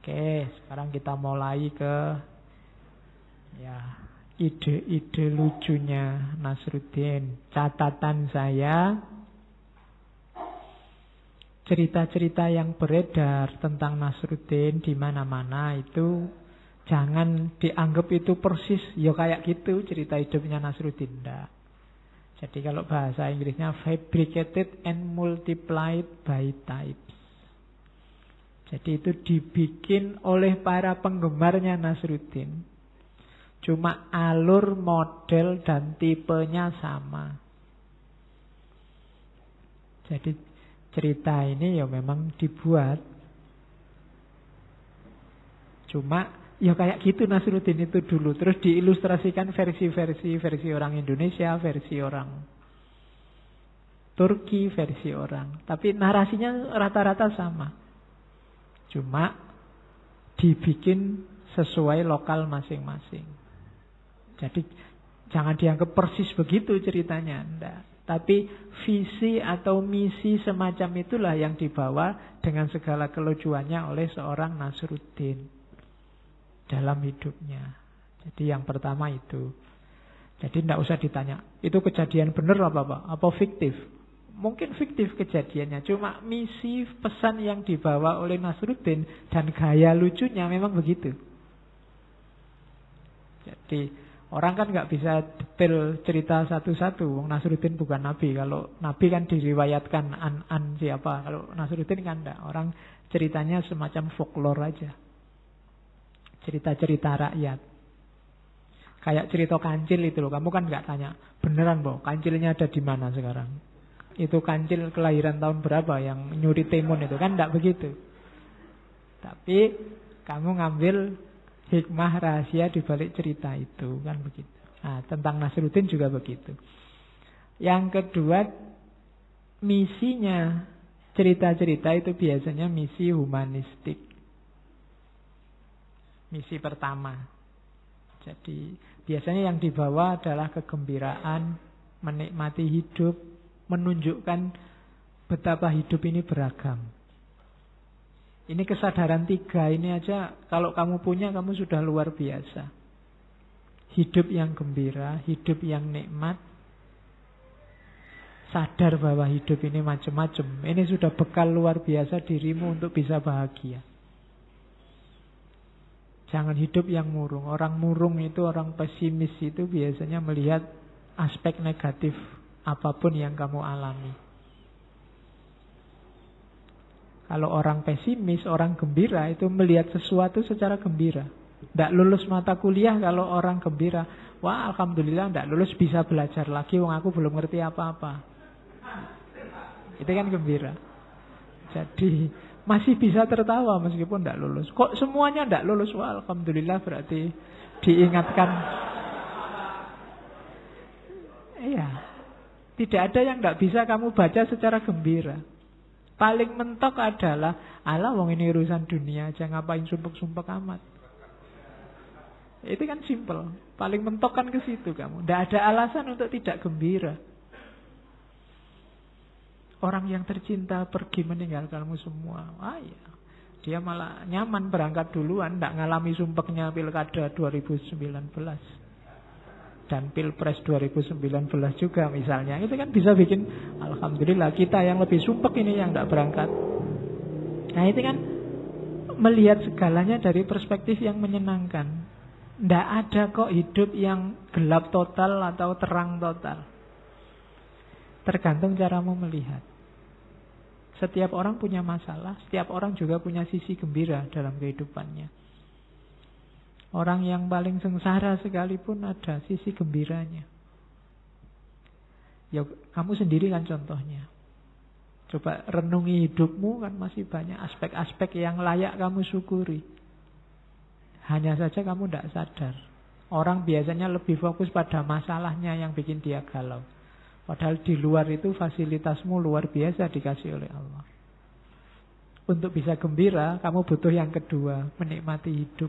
Oke, sekarang kita mulai ke ya ide-ide lucunya Nasruddin. Catatan saya, cerita-cerita yang beredar tentang Nasruddin di mana-mana itu jangan dianggap itu persis ya kayak gitu cerita hidupnya Nasruddin. Enggak. Jadi kalau bahasa Inggrisnya fabricated and multiplied by types. Jadi itu dibikin oleh para penggemarnya Nasruddin. Cuma alur, model, dan tipenya sama. Jadi cerita ini ya memang dibuat. Cuma ya kayak gitu Nasruddin itu dulu. Terus diilustrasikan versi orang Indonesia, versi orang Turki, versi orang. Tapi narasinya rata-rata sama. Cuma dibikin sesuai lokal masing-masing. Jadi jangan dianggap persis begitu ceritanya. Enggak. Tapi visi atau misi semacam itulah yang dibawa dengan segala kelucuannya oleh seorang Nasruddin dalam hidupnya. Jadi yang pertama itu. Jadi tidak usah ditanya, itu kejadian benar apa fiktif? Mungkin fiktif kejadiannya, cuma misi pesan yang dibawa oleh Nasruddin dan gaya lucunya memang begitu. Jadi orang kan nggak bisa detail cerita satu-satu. Nasruddin bukan nabi. Kalau nabi kan diriwayatkan an siapa. Kalau Nasruddin kan enggak. Orang ceritanya semacam folklore aja. Cerita-cerita rakyat. Kayak cerita kancil itu loh. Kamu kan nggak tanya, beneran Bo, kancilnya ada di mana sekarang? Itu kancil kelahiran tahun berapa yang nyuri timun itu? Kan enggak begitu. Tapi kamu ngambil hikmah rahasia di balik cerita itu, kan begitu. Nah, tentang Nasruddin juga begitu. Yang kedua, misinya cerita-cerita itu biasanya misi humanistik. Misi pertama. Jadi biasanya yang dibawa adalah kegembiraan, menikmati hidup, menunjukkan betapa hidup ini beragam. Ini kesadaran 3 ini aja kalau kamu punya, kamu sudah luar biasa. Hidup yang gembira, hidup yang nikmat, sadar bahwa hidup ini macam-macam. Ini sudah bekal luar biasa dirimu untuk bisa bahagia. Jangan hidup yang murung. Orang murung itu, orang pesimis itu biasanya melihat aspek negatif apapun yang kamu alami. Kalau orang pesimis, orang gembira itu melihat sesuatu secara gembira. Tidak lulus mata kuliah kalau orang gembira. Wah, alhamdulillah tidak lulus, bisa belajar lagi. Wong aku belum ngerti apa-apa. Itu kan gembira. Jadi masih bisa tertawa meskipun tidak lulus. Kok semuanya tidak lulus? Wah, alhamdulillah berarti diingatkan. Iya. Tidak ada yang tidak bisa kamu baca secara gembira. Paling mentok adalah, alah wong ini urusan dunia aja, ngapain sumpek-sumpek amat. Itu kan simple. Paling mentok kan ke situ kamu. Tidak ada alasan untuk tidak gembira. Orang yang tercinta pergi meninggalkanmu semua. Wah ya, dia malah nyaman berangkat duluan, tidak ngalami sumpeknya pilkada 2019. Dan pilpres 2019 juga misalnya. Itu kan bisa bikin, alhamdulillah kita yang lebih sumpek ini yang tidak berangkat. Nah itu kan melihat segalanya dari perspektif yang menyenangkan. Tidak ada kok hidup yang gelap total atau terang total. Tergantung caramu melihat. Setiap orang punya masalah, setiap orang juga punya sisi gembira dalam kehidupannya. Orang yang paling sengsara sekalipun ada sisi gembiranya. Ya kamu sendiri kan contohnya. Coba renungi hidupmu, kan masih banyak aspek-aspek yang layak kamu syukuri. Hanya saja kamu tidak sadar. Orang biasanya lebih fokus pada masalahnya yang bikin dia galau. Padahal di luar itu fasilitasmu luar biasa dikasih oleh Allah. Untuk bisa gembira, kamu butuh yang kedua, menikmati hidup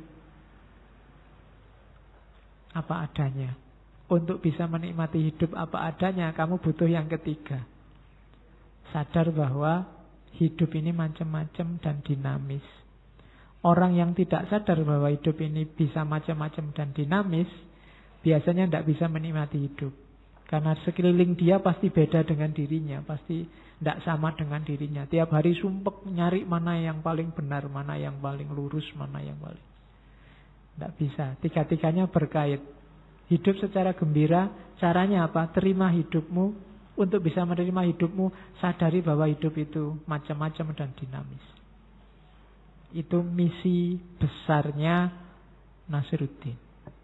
apa adanya. Untuk bisa menikmati hidup apa adanya, kamu butuh yang ketiga. Sadar bahwa hidup ini macam-macam dan dinamis. Orang yang tidak sadar bahwa hidup ini bisa macam-macam dan dinamis, biasanya tidak bisa menikmati hidup. Karena sekeliling dia pasti beda dengan dirinya, pasti tidak sama dengan dirinya. Tiap hari sumpek nyari mana yang paling benar, mana yang paling lurus, mana yang paling... Tidak bisa, tiga-tiganya berkait. Hidup secara gembira, caranya apa? Terima hidupmu. Untuk bisa menerima hidupmu, sadari bahwa hidup itu macam-macam dan dinamis. Itu misi besarnya Nasruddin.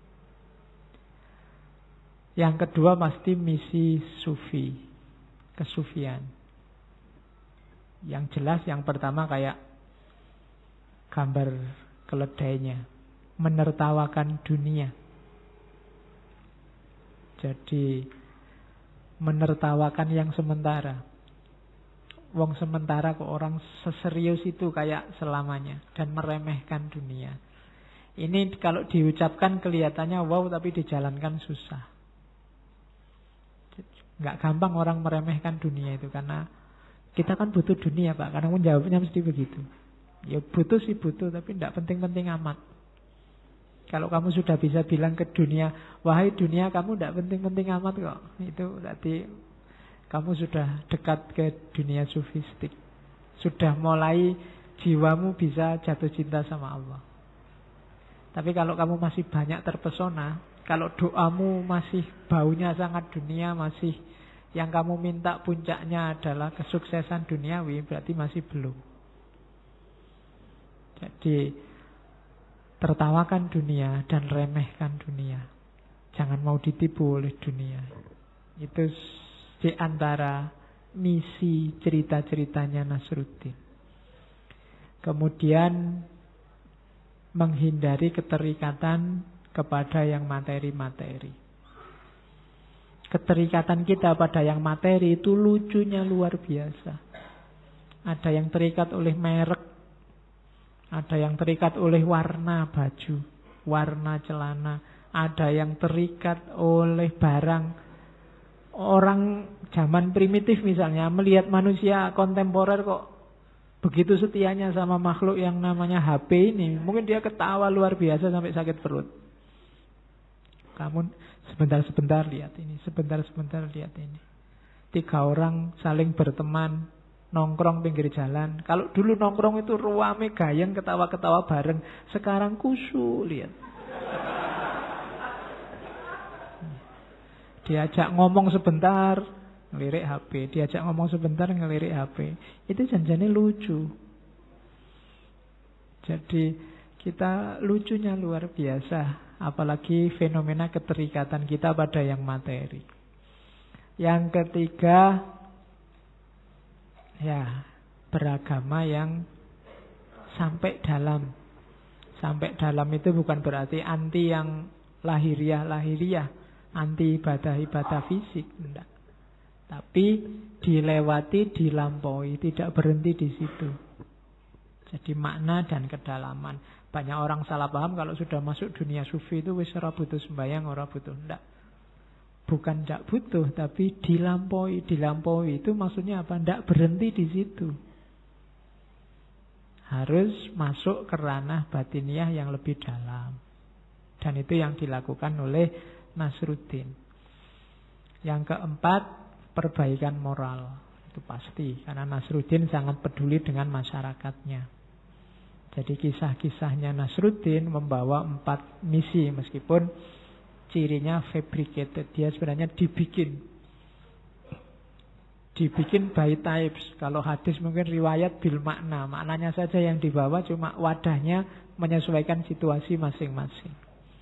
Yang kedua pasti misi sufi, kesufian. Yang jelas yang pertama kayak gambar keledainya, menertawakan dunia. Jadi menertawakan yang sementara. Wong sementara kok orang seserius itu kayak selamanya. Dan meremehkan dunia. Ini kalau diucapkan kelihatannya wow, tapi dijalankan susah. Nggak gampang orang meremehkan dunia itu. Karena kita kan butuh dunia Pak. Karena pun jawabnya mesti begitu. Ya butuh sih butuh, tapi tidak penting-penting amat. Kalau kamu sudah bisa bilang ke dunia, wahai dunia kamu tidak penting-penting amat kok. Itu berarti kamu sudah dekat ke dunia sufistik. Sudah mulai jiwamu bisa jatuh cinta sama Allah. Tapi kalau kamu masih banyak terpesona, kalau doamu masih baunya sangat dunia, masih yang kamu minta puncaknya adalah kesuksesan duniawi, berarti masih belum. Jadi tertawakan dunia dan remehkan dunia. Jangan mau ditipu oleh dunia. Itu di antara misi cerita-ceritanya Nasruddin. Kemudian menghindari keterikatan kepada yang materi-materi. Keterikatan kita pada yang materi itu lucunya luar biasa. Ada yang terikat oleh merek, ada yang terikat oleh warna baju, warna celana. Ada yang terikat oleh barang. Orang zaman primitif misalnya melihat manusia kontemporer kok begitu setianya sama makhluk yang namanya HP ini. Mungkin dia ketawa luar biasa sampai sakit perut. Kamu sebentar-sebentar lihat ini, sebentar-sebentar lihat ini. 3 orang saling berteman, nongkrong pinggir jalan. Kalau dulu nongkrong itu ruame gayeng, ketawa-ketawa bareng. Sekarang kusu, lihat. Diajak ngomong sebentar, ngelirik HP. Diajak ngomong sebentar, ngelirik HP. Itu janjinya lucu. Jadi kita lucunya luar biasa. Apalagi fenomena keterikatan kita pada yang materi. Yang ketiga, ya, beragama yang sampai dalam. Sampai dalam itu bukan berarti anti yang lahiriah, anti ibadah fisik, enggak. Tapi dilewati, dilampaui, tidak berhenti di situ. Jadi makna dan kedalaman. Banyak orang salah paham kalau sudah masuk dunia sufi itu wis ora butuh sembahyang, ora butuh, enggak. Bukan tidak butuh, tapi dilampaui. Dilampaui itu maksudnya apa? Tidak berhenti di situ. Harus masuk ke ranah batiniah yang lebih dalam. Dan itu yang dilakukan oleh Nasruddin. Yang keempat, perbaikan moral. Itu pasti, karena Nasruddin sangat peduli dengan masyarakatnya. Jadi kisah-kisahnya Nasruddin membawa 4 misi, meskipun cirinya fabricated. Dia sebenarnya dibikin by types. Kalau hadis mungkin riwayat bil makna. Maknanya saja yang dibawa, cuma wadahnya menyesuaikan situasi masing-masing.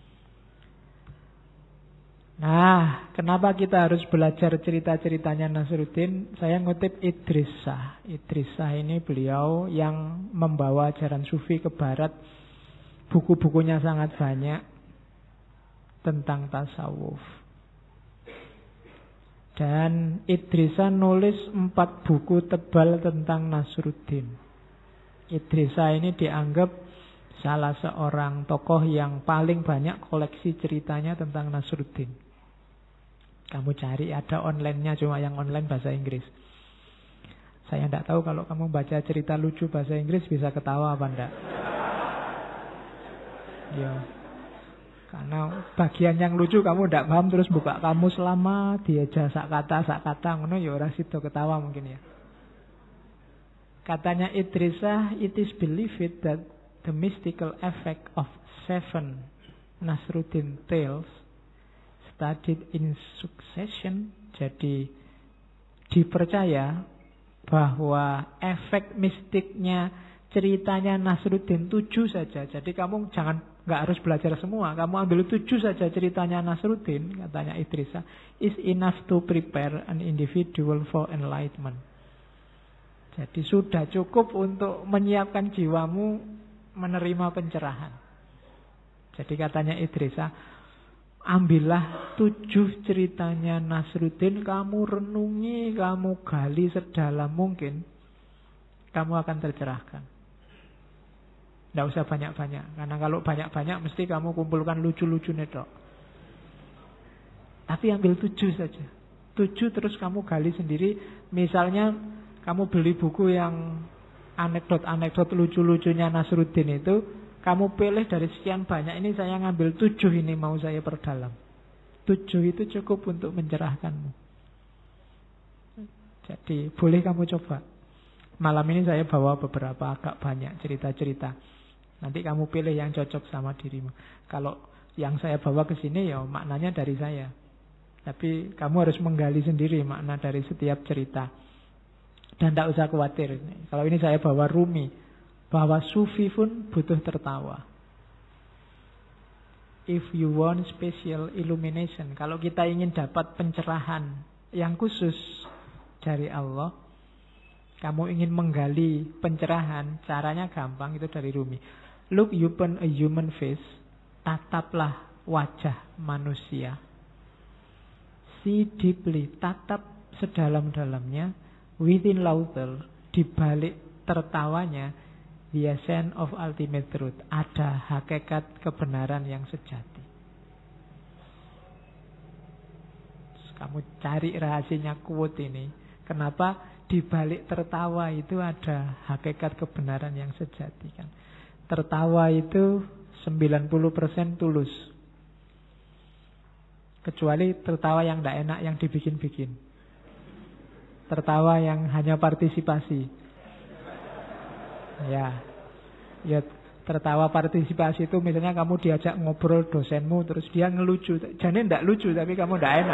Nah, kenapa kita harus belajar cerita-ceritanya Nasruddin? Saya ngutip Idris Shah. Idris Shah ini beliau yang membawa ajaran sufi ke barat. Buku-bukunya sangat banyak tentang tasawuf. Dan Idris Shah nulis 4 buku tebal tentang Nasruddin. Idris Shah ini dianggap salah seorang tokoh yang paling banyak koleksi ceritanya tentang Nasruddin. Kamu cari, ada online-nya, cuma yang online bahasa Inggris. Saya tidak tahu kalau kamu baca cerita lucu bahasa Inggris bisa ketawa apa enggak. Ya. Karena bagian yang lucu kamu tidak paham terus buka kamus lama diajak sak kata ngono ya ora sida ketawa mungkin ya. Katanya Idrisah, it is believed that the mystical effect of 7 Nasruddin tales studied in succession. Jadi dipercaya bahwa efek mistiknya ceritanya Nasruddin 7 saja. Jadi kamu nggak harus belajar semua. Kamu ambil 7 saja ceritanya Nasruddin, katanya Idrisah, is enough to prepare an individual for enlightenment. Jadi sudah cukup untuk menyiapkan jiwamu menerima pencerahan. Jadi katanya Idrisah, ambillah 7 ceritanya Nasruddin, kamu renungi, kamu gali sedalam mungkin, kamu akan tercerahkan. Tidak usah banyak-banyak, karena kalau banyak-banyak mesti kamu kumpulkan lucu-lucu netok. Tapi ambil 7 saja. 7 terus kamu gali sendiri. Misalnya kamu beli buku yang anekdot-anekdot lucu-lucunya Nasruddin itu, kamu pilih dari sekian banyak ini, saya ngambil 7 ini mau saya perdalam. 7 itu cukup untuk mencerahkanmu. Jadi boleh kamu coba. Malam ini saya bawa beberapa agak banyak cerita-cerita. Nanti kamu pilih yang cocok sama dirimu. Kalau yang saya bawa ke sini ya maknanya dari saya. Tapi kamu harus menggali sendiri makna dari setiap cerita. Dan tidak usah khawatir. Kalau ini saya bawa Rumi, bahwa sufi pun butuh tertawa. If you want special illumination, kalau kita ingin dapat pencerahan yang khusus dari Allah, kamu ingin menggali pencerahan, caranya gampang, itu dari Rumi. Look upon a human face, tataplah wajah manusia. See deeply, tatap sedalam-dalamnya, within laughter, di balik tertawanya, the essence of ultimate truth, ada hakikat kebenaran yang sejati. Terus kamu cari rahasianya quote ini. Kenapa di balik tertawa itu ada hakikat kebenaran yang sejati kan? Tertawa itu 90% tulus. Kecuali tertawa yang tidak enak, yang dibikin-bikin. Tertawa yang hanya partisipasi. Ya, tertawa partisipasi itu misalnya kamu diajak ngobrol dosenmu, terus dia ngelucu. Jadi tidak lucu, tapi kamu tidak enak.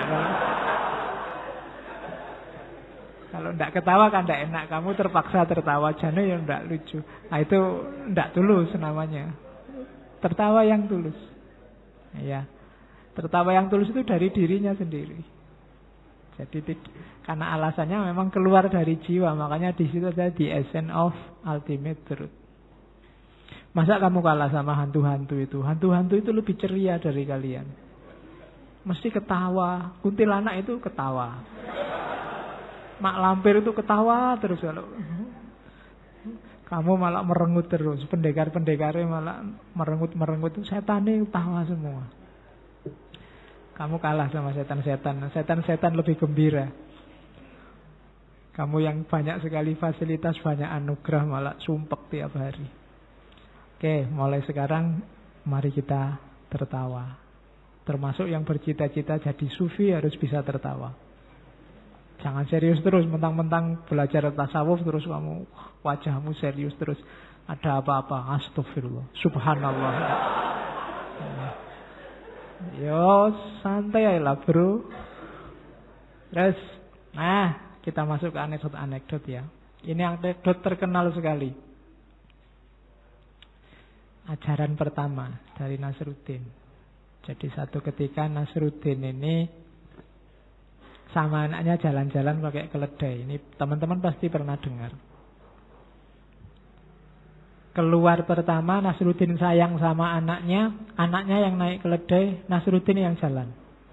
Kalau tidak ketawa kan tidak enak. Kamu terpaksa tertawa, jadi ya tidak lucu. Nah itu tidak tulus namanya. Tertawa yang tulus. Ya, tertawa yang tulus itu dari dirinya sendiri. Jadi karena alasannya memang keluar dari jiwa, makanya di situ ada the essence of ultimate truth. Masa kamu kalah sama hantu-hantu itu? Hantu-hantu itu lebih ceria dari kalian. Mesti ketawa. Kuntilanak itu ketawa. Mak lampir itu ketawa terus kalau. Kamu malah merengut terus. Pendekar-pendekarnya malah merengut-merengut. Setannya ketawa semua. Kamu kalah sama setan-setan. Setan-setan lebih gembira. Kamu yang banyak sekali fasilitas, banyak anugerah, malah sumpek tiap hari. Oke, mulai sekarang mari kita tertawa. Termasuk yang bercita-cita jadi sufi harus bisa tertawa. Jangan serius terus, mentang-mentang belajar tasawuf terus kamu wajahmu serius terus. Ada apa-apa, astagfirullah, subhanallah. Yo, santai lah bro. Terus, nah kita masuk ke anekdot-anekdot ya. Ini anekdot terkenal sekali. Ajaran pertama dari Nasruddin. Jadi satu ketika Nasruddin ini sama anaknya jalan-jalan pakai keledai. Ini teman-teman pasti pernah dengar. Keluar pertama Nasruddin sayang sama anaknya yang naik keledai, Nasruddin yang jalan.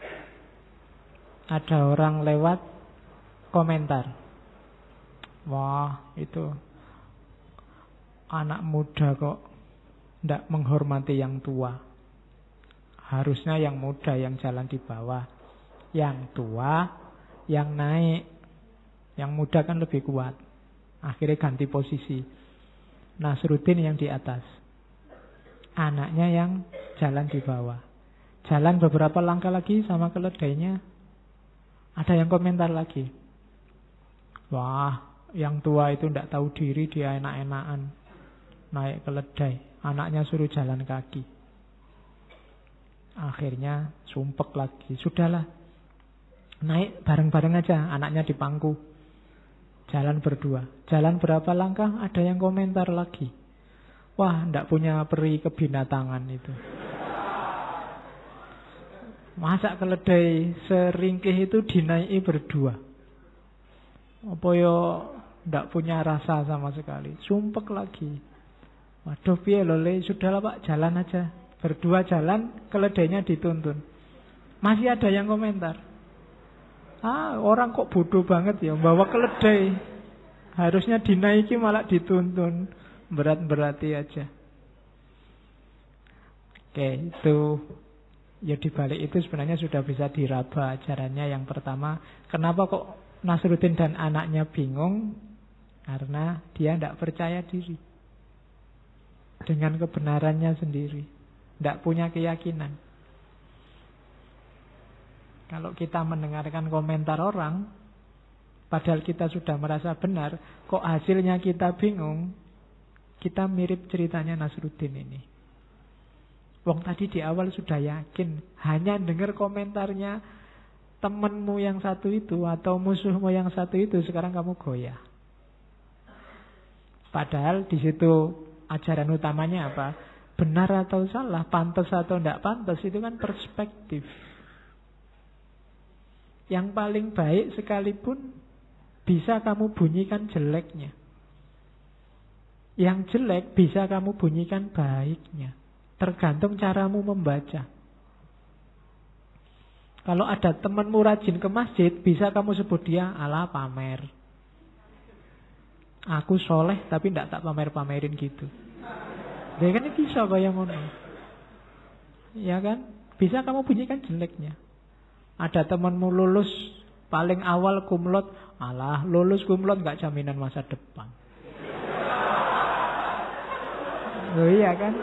Ada orang lewat komentar. Wah, itu anak muda kok tidak menghormati yang tua. Harusnya yang muda yang jalan di bawah, yang tua yang naik. Yang muda kan lebih kuat. Akhirnya ganti posisi. Nasruddin yang di atas. Anaknya yang jalan di bawah. Jalan beberapa langkah lagi sama keledainya. Ada yang komentar lagi. Wah, yang tua itu tidak tahu diri, dia enak-enakan naik keledai. Anaknya suruh jalan kaki. Akhirnya sumpek lagi. Sudahlah, naik bareng-bareng aja. Anaknya di pangku. Jalan berdua. Jalan berapa langkah, ada yang komentar lagi. Wah, tidak punya peri kebinatangan itu. Masa keledai seringkih itu dinaiki berdua? Apa ya tidak punya rasa sama sekali. Sumpek lagi. Waduh, piye lho Le, sudahlah Pak, jalan aja. Berdua jalan, keledainya dituntun. Masih ada yang komentar. Orang kok bodoh banget ya, bawa keledai. Harusnya dinaiki malah dituntun. Berat-berati aja. Oke, itu ya dibalik itu sebenarnya sudah bisa diraba ajarannya. Yang pertama, kenapa kok Nasruddin dan anaknya bingung? Karena dia tidak percaya diri dengan kebenarannya sendiri, tidak punya keyakinan. Kalau kita mendengarkan komentar orang, padahal kita sudah merasa benar, kok hasilnya kita bingung. Kita mirip ceritanya Nasruddin ini. Wong tadi di awal sudah yakin, hanya dengar komentarnya temanmu yang satu itu atau musuhmu yang satu itu, sekarang kamu goyah. Padahal di situ ajaran utamanya apa? Benar atau salah, pantas atau tidak pantas, itu kan perspektif. Yang paling baik sekalipun bisa kamu bunyikan jeleknya. Yang jelek bisa kamu bunyikan baiknya. Tergantung caramu membaca. Kalau ada temanmu rajin ke masjid, bisa kamu sebut dia ala pamer. Aku soleh tapi tidak tak pamer-pamerin gitu. Dia kan bisa kaya ngono. Ya kan? Bisa kamu bunyikan jeleknya. Ada temanmu lulus paling awal kumlot, alah lulus kumlot nggak jaminan masa depan. Oh iya kan?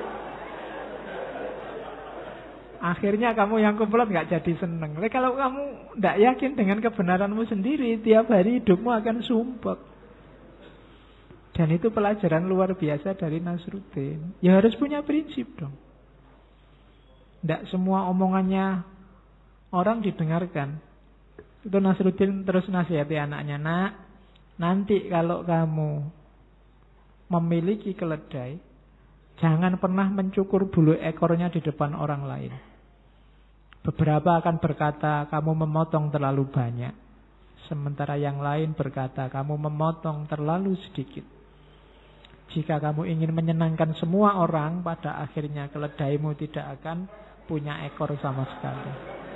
Akhirnya kamu yang kumlot nggak jadi seneng. Kalau kamu tidak yakin dengan kebenaranmu sendiri, tiap hari hidupmu akan sumpek. Dan itu pelajaran luar biasa dari Nasruddin. Ya harus punya prinsip dong. Tidak semua omongannya orang didengarkan. Itu Nasruddin terus nasihati anaknya, nak, nanti kalau kamu memiliki keledai, jangan pernah mencukur bulu ekornya di depan orang lain. Beberapa akan berkata, kamu memotong terlalu banyak. Sementara yang lain berkata, kamu memotong terlalu sedikit. Jika kamu ingin menyenangkan semua orang, pada akhirnya keledaimu tidak akan punya ekor sama sekali.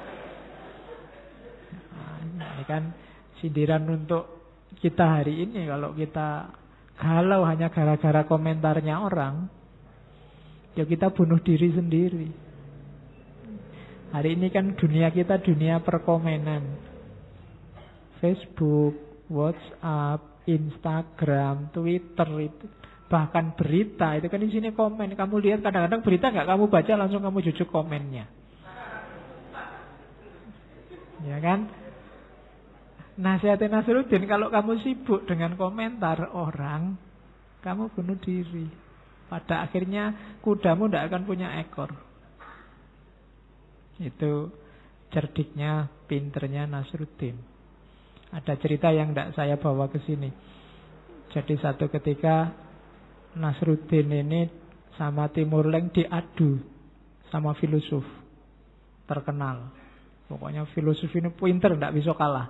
Nah, ini kan sindiran untuk kita hari ini. Kalau kita galau hanya gara-gara komentarnya orang, ya kita bunuh diri sendiri. Hari ini kan dunia kita dunia perkomenan. Facebook, WhatsApp, Instagram, Twitter itu, bahkan berita itu kan di sini komen. Kamu lihat kadang-kadang berita nggak kamu baca, langsung kamu jujuk komennya. Ya kan? Nasihatin Nasruddin, kalau kamu sibuk dengan komentar orang, kamu bunuh diri. Pada akhirnya kudamu tidak akan punya ekor. Itu cerdiknya, pinternya Nasruddin. Ada cerita yang tidak saya bawa ke sini. Jadi satu ketika Nasruddin ini sama Timur Leng diadu sama filosof terkenal. Pokoknya filosof ini pinter, tidak bisa kalah.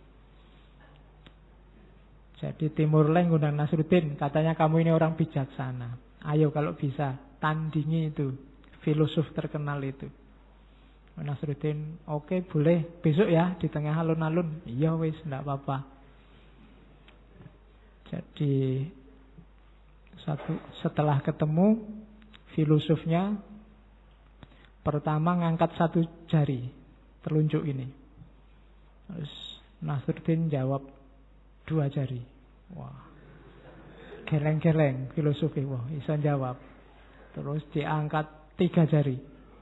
Jadi Timur Leng undang Nasruddin, katanya kamu ini orang bijaksana. Ayo kalau bisa tandingi itu filosof terkenal itu. Nasruddin, oke, boleh besok ya di tengah alun-alun. Iya wis, tidak apa-apa. Jadi setelah ketemu, filosofnya pertama ngangkat satu jari, telunjuk ini. Terus Nasruddin jawab 2 jari. Wah, geleng-geleng filosofi. Wah, bisa jawab. Terus diangkat 3 jari.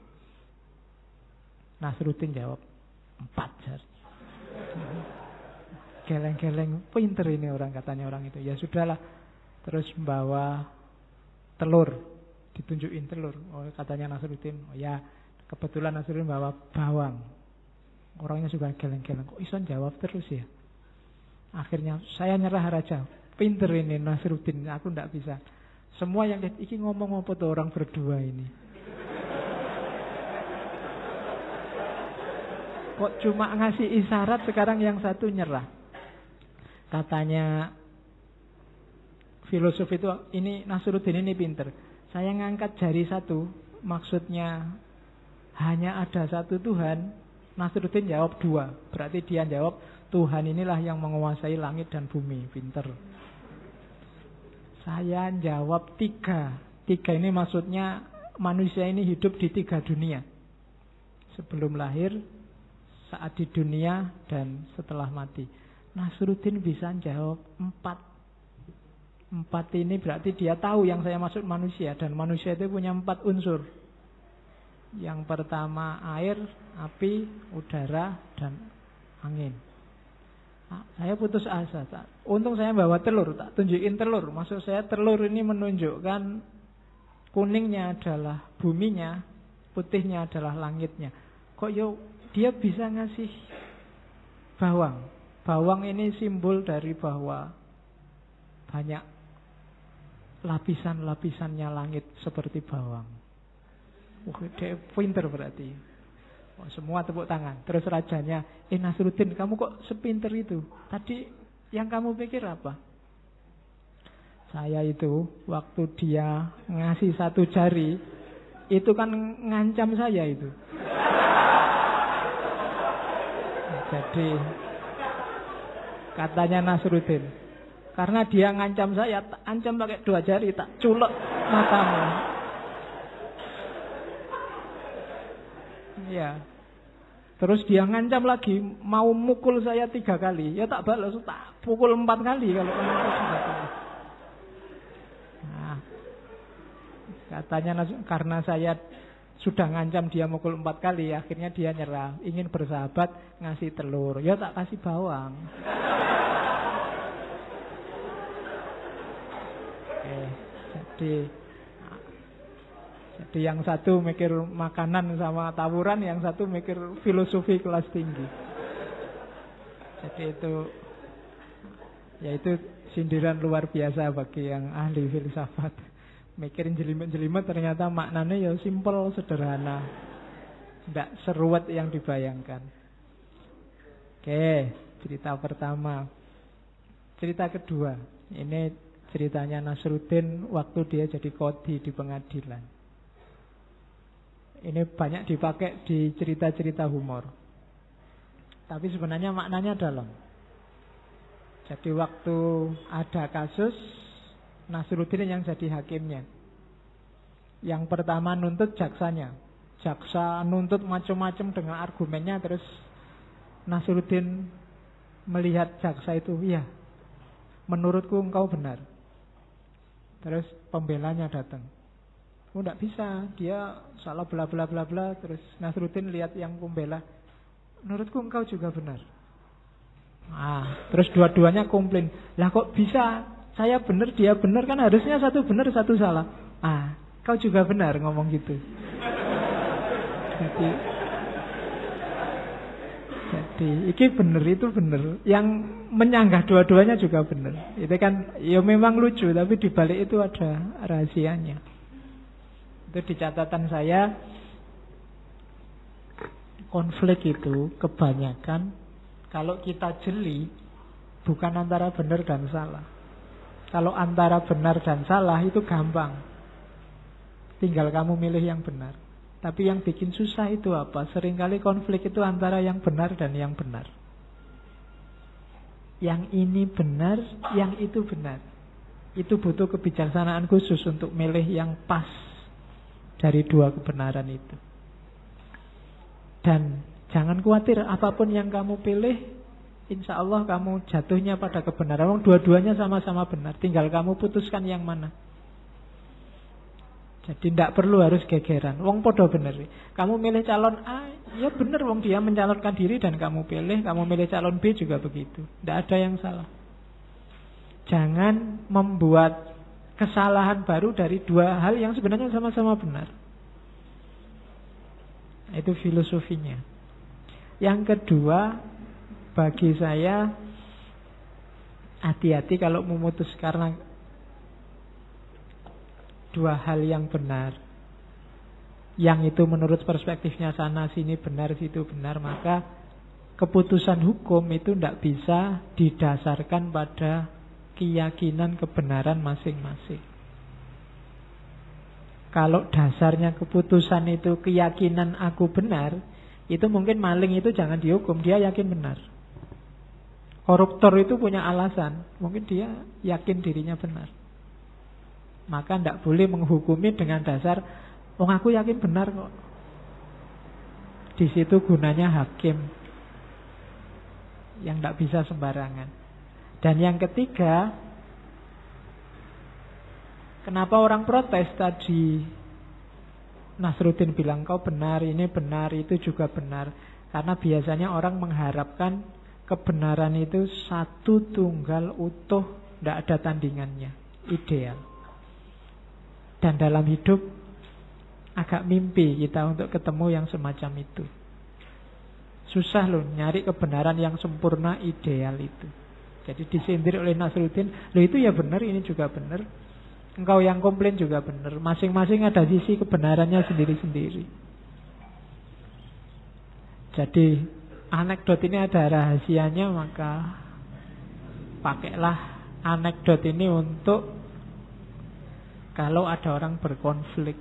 Nasruddin jawab 4 jari. Geleng-geleng, pinter ini orang, katanya orang itu. Ya sudahlah. Terus bawa telur, ditunjukin telur. Oh, katanya Nasruddin, oh ya, kebetulan Nasruddin bawa bawang. Orangnya juga geleng-geleng. Kok Ison jawab terus ya? Akhirnya saya nyerah raja. Pinter ini Nasruddin, aku ndak bisa. Semua yang iki ngomong apa tuh orang berdua ini? Kok cuma ngasih isyarat, sekarang yang satu nyerah. Katanya filosof itu, ini Nasruddin ini pinter. Saya ngangkat jari satu, maksudnya hanya ada satu Tuhan. Nasruddin jawab 2. Berarti dia jawab Tuhan inilah yang menguasai langit dan bumi. Pinter. Saya jawab 3. 3 ini maksudnya manusia ini hidup di 3 dunia. Sebelum lahir, saat di dunia, dan setelah mati. Nasruddin bisa jawab 4. 4 ini berarti dia tahu yang saya maksud manusia. Dan manusia itu punya 4 unsur. Yang pertama air, api, udara, dan angin. Saya putus asa. Untung saya bawa telur, tak tunjukin telur. Maksud saya telur ini menunjukkan kuningnya adalah buminya, putihnya adalah langitnya. Kok dia bisa ngasih bawang. Bawang ini simbol dari bahwa banyak lapisan-lapisannya langit seperti bawang. Dia pinter berarti. Semua tepuk tangan. Terus rajanya, Nasruddin, kamu kok sepinter itu? Tadi yang kamu pikir apa? Saya itu waktu dia ngasih 1 jari, itu kan ngancam saya itu. Jadi katanya Nasruddin, karena dia ngancam saya, ancam pakai 2 jari, tak culek matamu. Ya. Terus dia ngancam lagi, mau mukul saya 3 kali. Ya tak balas, tak pukul 4 kali kalau kamu sudah. Nah, katanya karena saya sudah ngancam dia mukul 4 kali, akhirnya dia nyerah. Ingin bersahabat, ngasih telur. Ya tak kasih bawang. Oke, jadi yang satu mikir makanan sama tawuran, yang satu mikir filosofi kelas tinggi. Jadi itu sindiran luar biasa bagi yang ahli filsafat. Mikirin jelimet-jelimet ternyata maknanya ya simpel, sederhana. Tidak seruat yang dibayangkan. Oke, cerita pertama. Cerita kedua. Ini ceritanya Nasruddin waktu dia jadi qadhi di pengadilan. Ini banyak dipakai di cerita-cerita humor. Tapi sebenarnya maknanya dalam. Jadi waktu ada kasus, Nasruddin yang jadi hakimnya. Yang pertama nuntut jaksanya. Jaksa nuntut macam-macam dengan argumennya. Terus Nasruddin melihat jaksa itu, iya, menurutku engkau benar. Terus pembelanya datang. Oh, tidak bisa, dia salah bla bla bla bla. Terus Nasruddin lihat yang pembela, menurutku engkau juga benar. Terus dua-duanya komplain. Lah kok bisa, saya benar dia benar, kan harusnya satu benar satu salah. Kau juga benar ngomong gitu. Jadi iki benar itu benar. Yang menyanggah dua-duanya juga benar. Itu kan ya memang lucu, tapi dibalik itu ada rahasianya. Itu di catatan saya, konflik itu kebanyakan kalau kita jeli bukan antara benar dan salah. Kalau antara benar dan salah itu gampang, tinggal kamu milih yang benar. Tapi yang bikin susah itu apa? Seringkali konflik itu antara yang benar dan yang benar. Yang ini benar, yang itu benar. Itu butuh kebijaksanaan khusus untuk milih yang pas dari dua kebenaran itu. Dan jangan khawatir, apapun yang kamu pilih, insya Allah kamu jatuhnya pada kebenaran. Dua-duanya sama-sama benar, tinggal kamu putuskan yang mana. Jadi tidak perlu harus gegeran. Wong podo bener. Kamu milih calon A, ya bener wong dia mencalonkan diri dan kamu pilih. Kamu milih calon B juga begitu. Tidak ada yang salah. Jangan membuat kesalahan baru dari dua hal yang sebenarnya sama-sama benar. Itu filosofinya. Yang kedua, bagi saya, hati-hati kalau memutus karena dua hal yang benar, yang itu menurut perspektifnya sana sini benar situ benar, maka keputusan hukum itu tidak bisa didasarkan pada keyakinan kebenaran masing-masing. Kalau dasarnya keputusan itu keyakinan aku benar, itu mungkin maling itu jangan dihukum, dia yakin benar. Koruptor itu punya alasan, mungkin dia yakin dirinya benar. Maka tidak boleh menghukumi dengan dasar wong aku yakin benar kok. Di situ gunanya hakim yang tidak bisa sembarangan. Dan yang ketiga, kenapa orang protes tadi? Nasruddin bilang kau benar, ini benar, itu juga benar. Karena biasanya orang mengharapkan kebenaran itu satu tunggal utuh, tidak ada tandingannya, ideal. Dan dalam hidup agak mimpi kita untuk ketemu yang semacam itu. Susah loh nyari kebenaran yang sempurna ideal itu. Jadi disindir oleh Nasruddin, loh itu ya benar, ini juga benar. Engkau yang komplain juga benar. Masing-masing ada sisi kebenarannya sendiri-sendiri. Jadi anekdot ini ada rahasianya, maka pakailah anekdot ini untuk kalau ada orang berkonflik.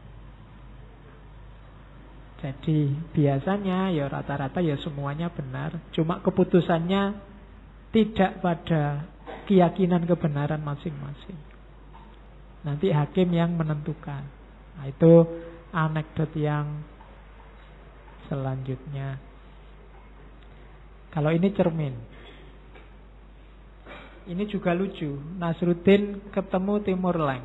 Jadi biasanya ya rata-rata ya semuanya benar, cuma keputusannya tidak pada keyakinan kebenaran masing-masing. Nanti hakim yang menentukan. Nah, itu anekdot yang selanjutnya. Kalau ini cermin. Ini juga lucu. Nasruddin ketemu Timur Leng.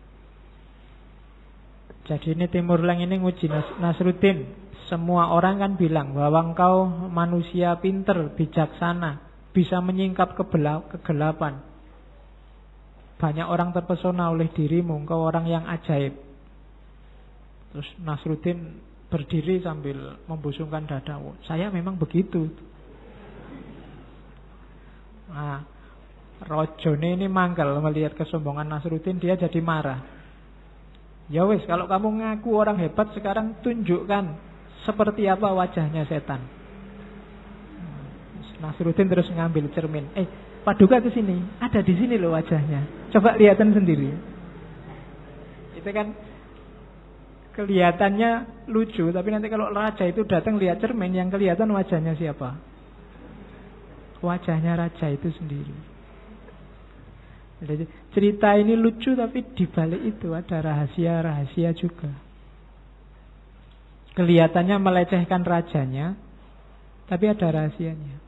Jadi ini Timur Leng ini nguji Nasruddin. Semua orang kan bilang bahwa engkau manusia pinter, bijaksana, bisa menyingkap kegelapan. Banyak orang terpesona oleh dirimu, engkau orang yang ajaib. Terus Nasruddin berdiri sambil membusungkan dada. Saya memang begitu. Nah, rojone ini mangkel melihat kesombongan Nasruddin, dia jadi marah. Ya wis, kalau kamu ngaku orang hebat, sekarang tunjukkan seperti apa wajahnya setan. Nasruddin terus ngambil cermin. Paduka ke sini, ada di sini loh wajahnya. Coba lihatan sendiri. Itu kan kelihatannya lucu, tapi nanti kalau raja itu datang lihat cermin, yang kelihatan wajahnya siapa? Wajahnya raja itu sendiri. Jadi cerita ini lucu, tapi di balik itu ada rahasia-rahasia juga. Kelihatannya melecehkan rajanya, tapi ada rahasianya.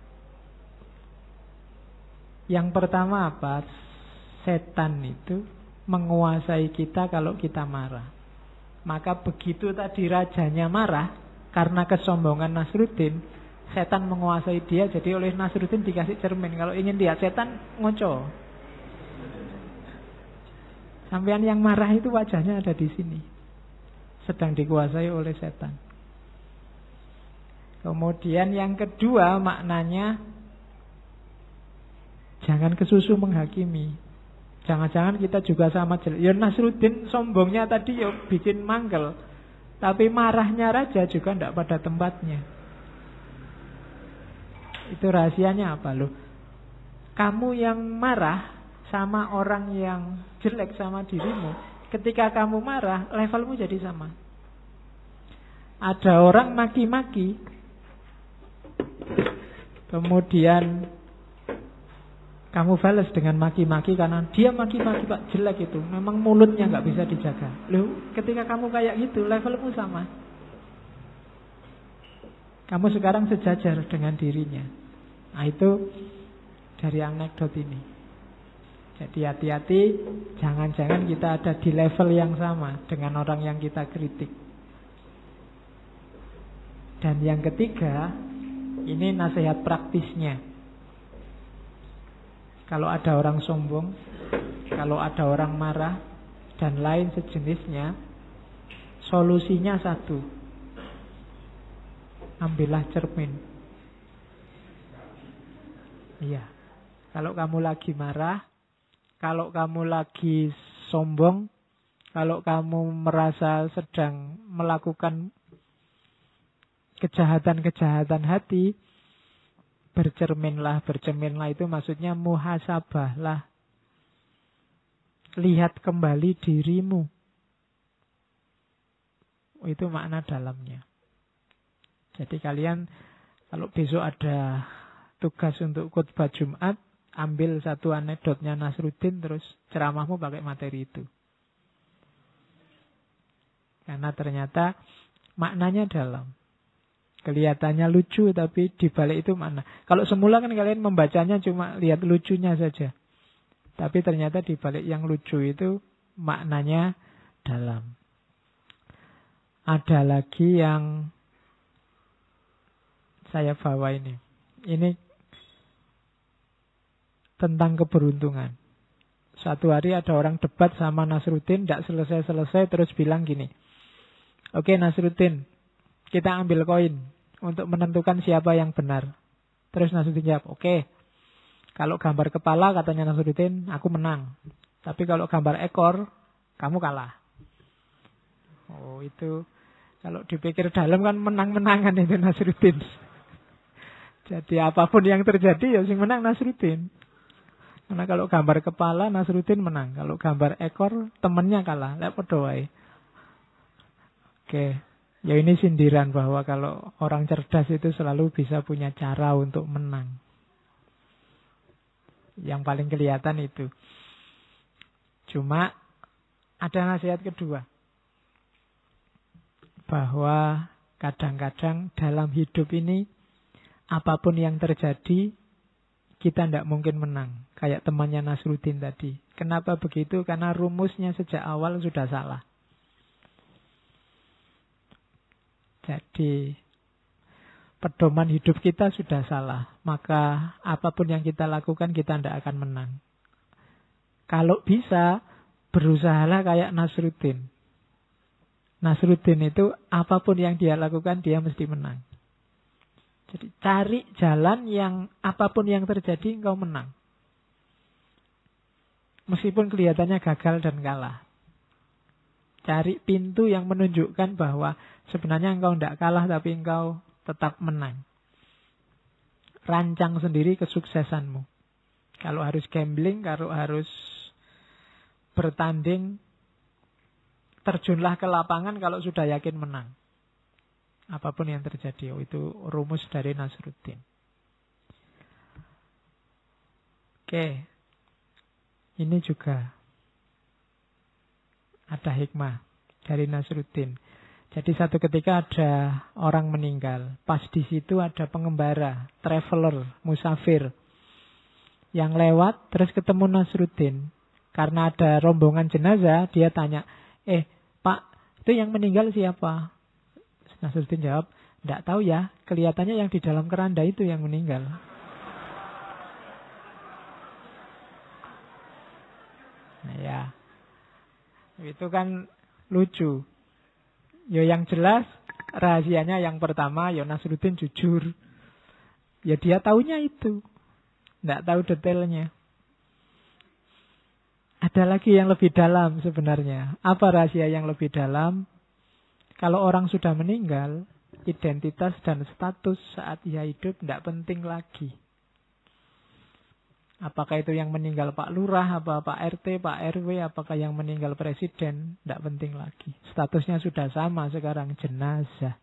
Yang pertama apa? Setan itu menguasai kita kalau kita marah. Maka begitu tadi rajanya marah karena kesombongan Nasruddin, setan menguasai dia. Jadi oleh Nasruddin dikasih cermin. Kalau ingin lihat setan, ngoco. Sampean yang marah itu wajahnya ada di sini, sedang dikuasai oleh setan. Kemudian yang kedua maknanya, jangan kesusu menghakimi. Jangan-jangan kita juga sama jelek. Ya Nasruddin sombongnya tadi ya bikin mangkel, tapi marahnya raja juga tidak pada tempatnya. Itu rahasianya apa loh? Kamu yang marah sama orang yang jelek sama dirimu, ketika kamu marah levelmu jadi sama. Ada orang maki-maki, kemudian kamu balas dengan maki-maki karena dia maki-maki Pak, jelek itu. Memang mulutnya nggak bisa dijaga. Loh, ketika kamu kayak gitu, levelmu sama. Kamu sekarang sejajar dengan dirinya. Nah itu dari anekdot ini. Jadi hati-hati, jangan-jangan kita ada di level yang sama dengan orang yang kita kritik. Dan yang ketiga, ini nasihat praktisnya. Kalau ada orang sombong, kalau ada orang marah, dan lain sejenisnya, solusinya satu. Ambillah cermin. Iya. Kalau kamu lagi marah, kalau kamu lagi sombong, kalau kamu merasa sedang melakukan kejahatan-kejahatan hati, bercerminlah. Bercerminlah itu maksudnya muhasabahlah. Lihat kembali dirimu. Itu makna dalamnya. Jadi kalian kalau besok ada tugas untuk khutbah Jumat, ambil satu anekdotnya Nasruddin, terus ceramahmu pakai materi itu. Karena ternyata maknanya dalam. Kelihatannya lucu, tapi dibalik itu makna. Kalau semula kan kalian membacanya cuma lihat lucunya saja. Tapi ternyata dibalik yang lucu itu maknanya dalam. Ada lagi yang saya bawa ini. Ini tentang keberuntungan. Suatu hari ada orang debat sama Nasruddin, tidak selesai-selesai, terus bilang gini. Oke Nasruddin, kita ambil koin untuk menentukan siapa yang benar. Terus Nasruddin jawab, oke. Kalau gambar kepala, katanya Nasruddin, aku menang. Tapi kalau gambar ekor, kamu kalah. Oh itu, kalau dipikir dalam kan menang-menangan itu Nasruddin. Jadi apapun yang terjadi, ya sing menang Nasruddin. Karena kalau gambar kepala, Nasruddin menang. Kalau gambar ekor, temennya kalah. Lihat berdoa. Oke. Ya ini sindiran bahwa kalau orang cerdas itu selalu bisa punya cara untuk menang. Yang paling kelihatan itu. Cuma ada nasihat kedua. Bahwa kadang-kadang dalam hidup ini apapun yang terjadi kita tidak mungkin menang. Kayak temannya Nasruddin tadi. Kenapa begitu? Karena rumusnya sejak awal sudah salah. Jadi pedoman hidup kita sudah salah. Maka apapun yang kita lakukan kita tidak akan menang. Kalau bisa, berusahalah kayak Nasruddin. Nasruddin itu apapun yang dia lakukan dia mesti menang. Jadi cari jalan yang apapun yang terjadi engkau menang. Meskipun kelihatannya gagal dan kalah. Cari pintu yang menunjukkan bahwa sebenarnya engkau tidak kalah tapi engkau tetap menang. Rancang sendiri kesuksesanmu. Kalau harus gambling, kalau harus bertanding, terjunlah ke lapangan kalau sudah yakin menang. Apapun yang terjadi, itu rumus dari Nasruddin. Oke, ini juga ada hikmah dari Nasruddin. Jadi satu ketika ada orang meninggal. Pas di situ ada pengembara, traveler, musafir. Yang lewat, terus ketemu Nasruddin. Karena ada rombongan jenazah, dia tanya, Pak, itu yang meninggal siapa? Nasruddin jawab, tidak tahu ya, kelihatannya yang di dalam keranda itu yang meninggal. Nah ya, itu kan lucu. Ya yang jelas rahasianya yang pertama, ya Nasruddin jujur. Ya dia taunya itu, tidak tahu detailnya. Ada lagi yang lebih dalam sebenarnya. Apa rahasia yang lebih dalam? Kalau orang sudah meninggal, identitas dan status saat ia hidup tidak penting lagi. Apakah itu yang meninggal Pak Lurah, apa Pak RT, Pak RW, apakah yang meninggal Presiden, tidak penting lagi. Statusnya sudah sama sekarang, jenazah.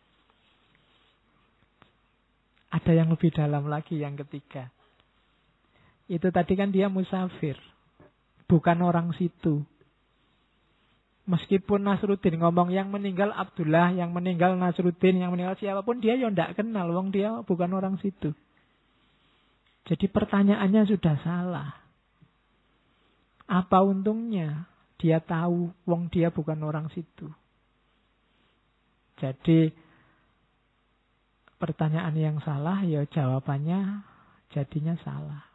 Ada yang lebih dalam lagi, yang ketiga. Itu tadi kan dia musafir, bukan orang situ. Meskipun Nasruddin ngomong yang meninggal Abdullah, yang meninggal Nasruddin, yang meninggal siapapun, dia ya tidak kenal, wong dia bukan orang situ. Jadi pertanyaannya sudah salah. Apa untungnya? Dia tahu, wong dia bukan orang situ. Jadi pertanyaan yang salah, ya jawabannya jadinya salah.